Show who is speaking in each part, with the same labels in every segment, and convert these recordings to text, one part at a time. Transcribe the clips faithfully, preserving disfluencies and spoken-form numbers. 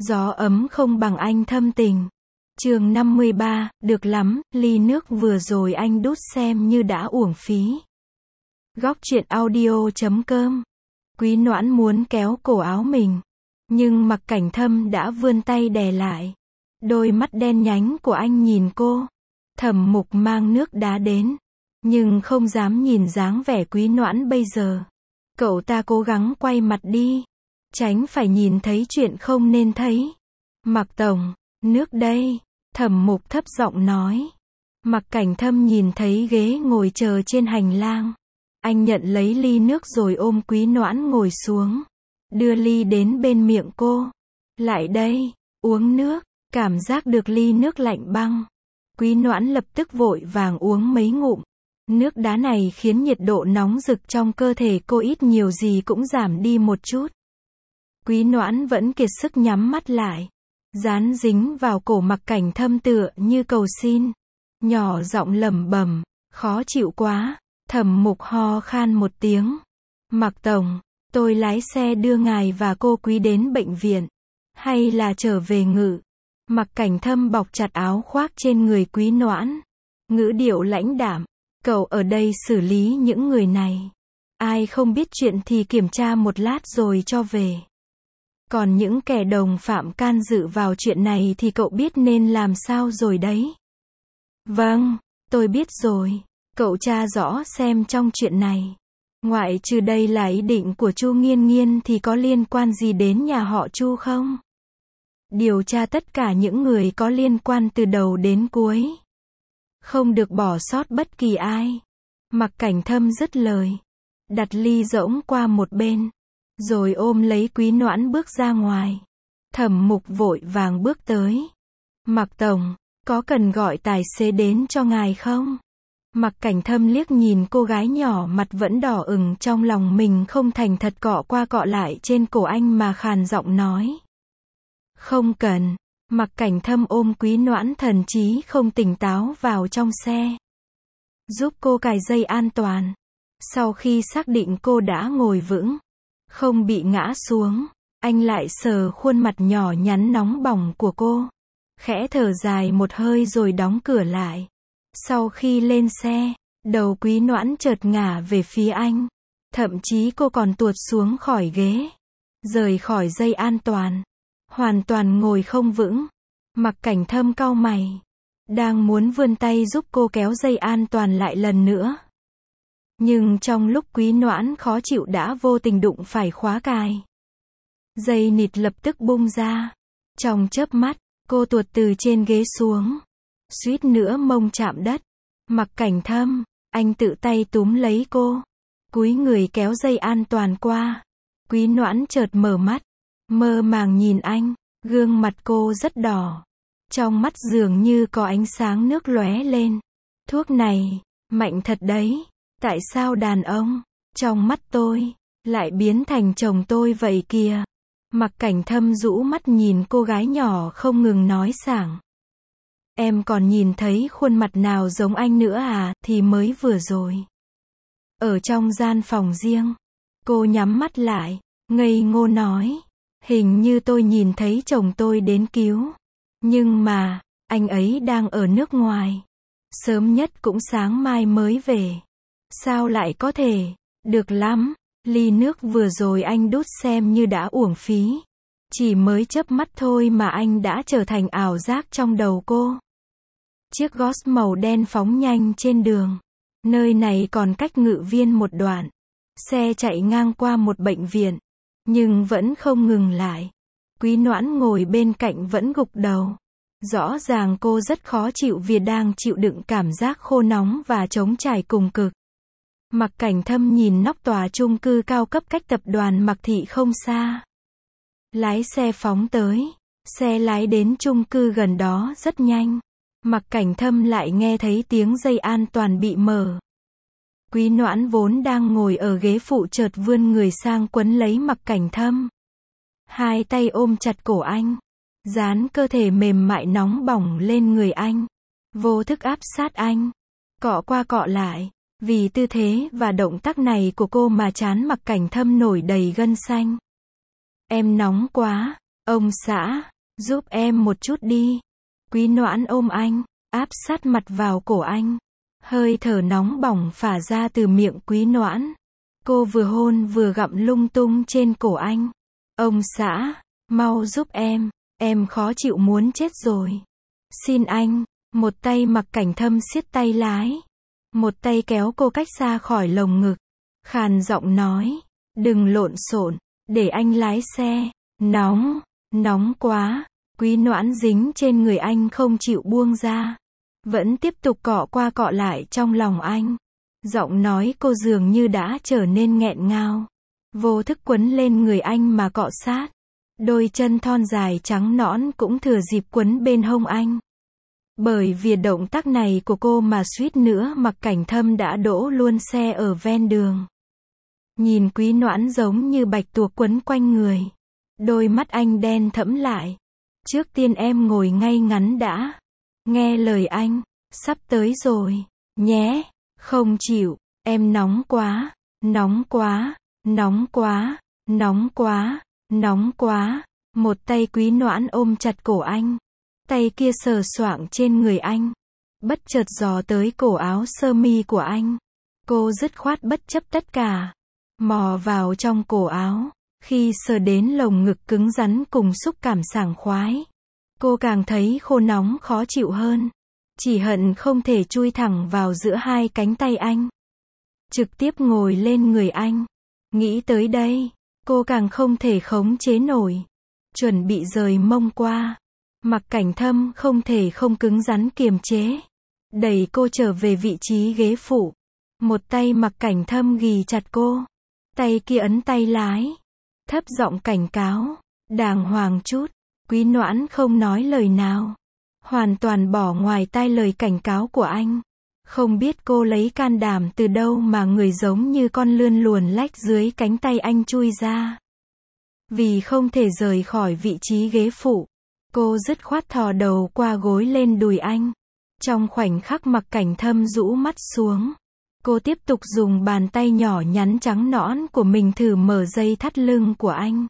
Speaker 1: Gió ấm không bằng anh thâm tình. Chương năm mươi ba, được lắm, ly nước vừa rồi anh đút xem như đã uổng phí. Góc truyện audio chấm com. Quý Noãn muốn kéo cổ áo mình, nhưng Mặc Cảnh Thâm đã vươn tay đè lại. Đôi mắt đen nhánh của anh nhìn cô. Thẩm Mục mang nước đá đến, nhưng không dám nhìn dáng vẻ Quý Noãn bây giờ. Cậu ta cố gắng quay mặt đi, tránh phải nhìn thấy chuyện không nên thấy. Mặc tổng, nước đây, Thẩm Mục thấp giọng nói. Mặc Cảnh Thâm nhìn thấy ghế ngồi chờ trên hành lang. Anh nhận lấy ly nước rồi ôm Quý Noãn ngồi xuống. Đưa ly đến bên miệng cô. Lại đây, uống nước. Cảm giác được ly nước lạnh băng. Quý Noãn lập tức vội vàng uống mấy ngụm. Nước đá này khiến nhiệt độ nóng rực trong cơ thể cô ít nhiều gì cũng giảm đi một chút. Quý Noãn vẫn kiệt sức nhắm mắt lại, dán dính vào cổ Mặc Cảnh Thâm tựa như cầu xin. Nhỏ giọng lẩm bẩm, khó chịu quá. Thẩm Mục ho khan một tiếng. Mặc tổng, tôi lái xe đưa ngài và cô Quý đến bệnh viện, hay là trở về ngự? Mặc Cảnh Thâm bọc chặt áo khoác trên người Quý Noãn, ngữ điệu lãnh đạm. Cậu ở đây xử lý những người này. Ai không biết chuyện thì kiểm tra một lát rồi cho về. Còn những kẻ đồng phạm can dự vào chuyện này thì cậu biết nên làm sao rồi đấy. Vâng, tôi biết rồi. Cậu tra rõ xem trong chuyện này, ngoại trừ đây là ý định của Chu Nghiên Nghiên thì có liên quan gì đến nhà họ Chu không? Điều tra tất cả những người có liên quan từ đầu đến cuối. Không được bỏ sót bất kỳ ai. Mặc Cảnh Thâm dứt lời, đặt ly rỗng qua một bên, rồi ôm lấy Quý Noãn bước ra ngoài. Thẩm Mục vội vàng bước tới. Mặc tổng, có cần gọi tài xế đến cho ngài không? Mặc Cảnh Thâm liếc nhìn cô gái nhỏ mặt vẫn đỏ ửng trong lòng mình không thành thật cọ qua cọ lại trên cổ anh mà khàn giọng nói. Không cần. Mặc Cảnh Thâm ôm Quý Noãn thần trí không tỉnh táo vào trong xe, giúp cô cài dây an toàn. Sau khi xác định cô đã ngồi vững, không bị ngã xuống, anh lại sờ khuôn mặt nhỏ nhắn nóng bỏng của cô, khẽ thở dài một hơi rồi đóng cửa lại. Sau khi lên xe, đầu Quý Noãn chợt ngả về phía anh, thậm chí cô còn tuột xuống khỏi ghế, rời khỏi dây an toàn, hoàn toàn ngồi không vững. Mặc Cảnh Thâm cau mày, đang muốn vươn tay giúp cô kéo dây an toàn lại lần nữa. Nhưng trong lúc Quý Noãn khó chịu đã vô tình đụng phải khóa cài. Dây nịt lập tức bung ra. Trong chớp mắt, cô tuột từ trên ghế xuống, suýt nữa mông chạm đất. Mặc Cảnh Thâm, anh tự tay túm lấy cô, cúi người kéo dây an toàn qua. Quý Noãn chợt mở mắt, mơ màng nhìn anh. Gương mặt cô rất đỏ, trong mắt dường như có ánh sáng nước lóe lên. Thuốc này, mạnh thật đấy. Tại sao đàn ông, trong mắt tôi, lại biến thành chồng tôi vậy kìa? Mặc Cảnh Thâm rũ mắt nhìn cô gái nhỏ không ngừng nói sảng. Em còn nhìn thấy khuôn mặt nào giống anh nữa à? Thì mới vừa rồi, ở trong gian phòng riêng, cô nhắm mắt lại, ngây ngô nói. Hình như tôi nhìn thấy chồng tôi đến cứu. Nhưng mà, anh ấy đang ở nước ngoài. Sớm nhất cũng sáng mai mới về. Sao lại có thể? Được lắm, ly nước vừa rồi anh đút xem như đã uổng phí. Chỉ mới chớp mắt thôi mà anh đã trở thành ảo giác trong đầu cô. Chiếc Ghost màu đen phóng nhanh trên đường. Nơi này còn cách Ngự Viên một đoạn. Xe chạy ngang qua một bệnh viện, nhưng vẫn không ngừng lại. Quý Noãn ngồi bên cạnh vẫn gục đầu. Rõ ràng cô rất khó chịu vì đang chịu đựng cảm giác khô nóng và trống trải cùng cực. Mặc Cảnh Thâm nhìn nóc tòa chung cư cao cấp cách tập đoàn Mặc Thị không xa. Lái xe phóng tới. Xe lái đến chung cư gần đó rất nhanh. Mặc Cảnh Thâm lại nghe thấy tiếng dây an toàn bị mở. Quý Noãn vốn đang ngồi ở ghế phụ chợt vươn người sang quấn lấy Mặc Cảnh Thâm. Hai tay ôm chặt cổ anh, dán cơ thể mềm mại nóng bỏng lên người anh, vô thức áp sát anh, cọ qua cọ lại. Vì tư thế và động tác này của cô mà trán Mặc Cảnh Thâm nổi đầy gân xanh. Em nóng quá, ông xã. Giúp em một chút đi. Quý Noãn ôm anh, áp sát mặt vào cổ anh. Hơi thở nóng bỏng phả ra từ miệng Quý Noãn. Cô vừa hôn vừa gặm lung tung trên cổ anh. Ông xã, mau giúp em, em khó chịu muốn chết rồi. Xin anh. Một tay Mặc Cảnh Thâm siết tay lái. Một tay kéo cô cách xa khỏi lồng ngực. Khàn giọng nói, đừng lộn xộn, để anh lái xe. Nóng, nóng quá. Quý Noãn dính trên người anh không chịu buông ra. Vẫn tiếp tục cọ qua cọ lại trong lòng anh. Giọng nói cô dường như đã trở nên nghẹn ngào. Vô thức quấn lên người anh mà cọ sát. Đôi chân thon dài trắng nõn cũng thừa dịp quấn bên hông anh. Bởi vì động tác này của cô mà suýt nữa Mặc Cảnh Thâm đã đỗ luôn xe ở ven đường. Nhìn Quý Noãn giống như bạch tuộc quấn quanh người. Đôi mắt anh đen thẫm lại. Trước tiên em ngồi ngay ngắn đã. Nghe lời anh, sắp tới rồi, nhé. Không chịu, em nóng quá, nóng quá, nóng quá, nóng quá, nóng quá. Một tay Quý Noãn ôm chặt cổ anh. Tay kia sờ soạng trên người anh. Bất chợt dò tới cổ áo sơ mi của anh. Cô dứt khoát bất chấp tất cả. Mò vào trong cổ áo. Khi sờ đến lồng ngực cứng rắn cùng xúc cảm sảng khoái. Cô càng thấy khô nóng khó chịu hơn. Chỉ hận không thể chui thẳng vào giữa hai cánh tay anh. Trực tiếp ngồi lên người anh. Nghĩ tới đây, cô càng không thể khống chế nổi. Chuẩn bị rời mông qua. Mặc Cảnh Thâm không thể không cứng rắn kiềm chế. Đẩy cô trở về vị trí ghế phụ. Một tay Mặc Cảnh Thâm ghì chặt cô. Tay kia ấn tay lái. Thấp giọng cảnh cáo. Đàng hoàng chút. Quý Noãn không nói lời nào. Hoàn toàn bỏ ngoài tai lời cảnh cáo của anh. Không biết cô lấy can đảm từ đâu mà người giống như con lươn luồn lách dưới cánh tay anh chui ra. Vì không thể rời khỏi vị trí ghế phụ. Cô dứt khoát thò đầu qua gối lên đùi anh. Trong khoảnh khắc Mặc Cảnh Thâm rũ mắt xuống. Cô tiếp tục dùng bàn tay nhỏ nhắn trắng nõn của mình thử mở dây thắt lưng của anh.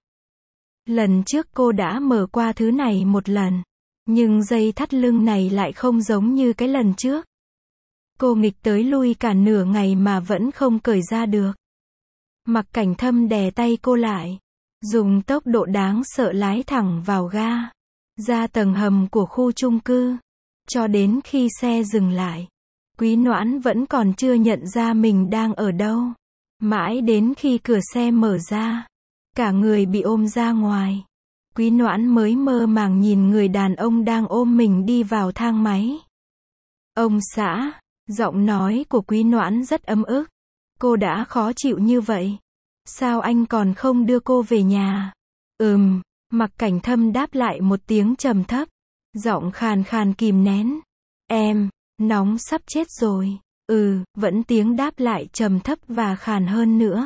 Speaker 1: Lần trước cô đã mở qua thứ này một lần. Nhưng dây thắt lưng này lại không giống như cái lần trước. Cô nghịch tới lui cả nửa ngày mà vẫn không cởi ra được. Mặc Cảnh Thâm đè tay cô lại. Dùng tốc độ đáng sợ lái thẳng vào ga. Ra tầng hầm của khu chung cư. Cho đến khi xe dừng lại. Quý Noãn vẫn còn chưa nhận ra mình đang ở đâu. Mãi đến khi cửa xe mở ra. Cả người bị ôm ra ngoài. Quý Noãn mới mơ màng nhìn người đàn ông đang ôm mình đi vào thang máy. Ông xã. Giọng nói của Quý Noãn rất ấm ức. Cô đã khó chịu như vậy. Sao anh còn không đưa cô về nhà? Ừm. Mặc Cảnh Thâm đáp lại một tiếng trầm thấp. Giọng khàn khàn kìm nén. Em, nóng sắp chết rồi. Ừ, vẫn tiếng đáp lại trầm thấp và khàn hơn nữa.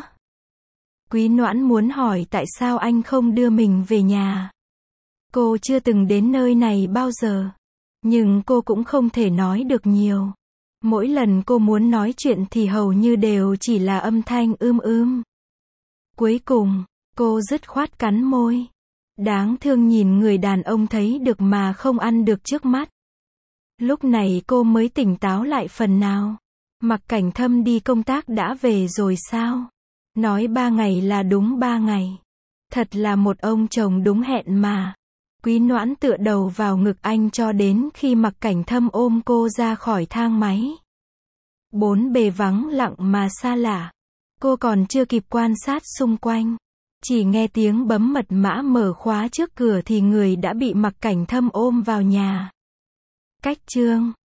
Speaker 1: Quý Noãn muốn hỏi tại sao anh không đưa mình về nhà. Cô chưa từng đến nơi này bao giờ. Nhưng cô cũng không thể nói được nhiều. Mỗi lần cô muốn nói chuyện thì hầu như đều chỉ là âm thanh ưm ưm. Cuối cùng, cô dứt khoát cắn môi. Đáng thương nhìn người đàn ông thấy được mà không ăn được trước mắt. Lúc này cô mới tỉnh táo lại phần nào. Mặc Cảnh Thâm đi công tác đã về rồi sao? Nói ba ngày là đúng ba ngày. Thật là một ông chồng đúng hẹn mà. Quý Noãn tựa đầu vào ngực anh cho đến khi Mặc Cảnh Thâm ôm cô ra khỏi thang máy. Bốn bề vắng lặng mà xa lạ. Cô còn chưa kịp quan sát xung quanh. Chỉ nghe tiếng bấm mật mã mở khóa trước cửa thì người đã bị Mặc Cảnh Thâm ôm vào nhà. Cách chương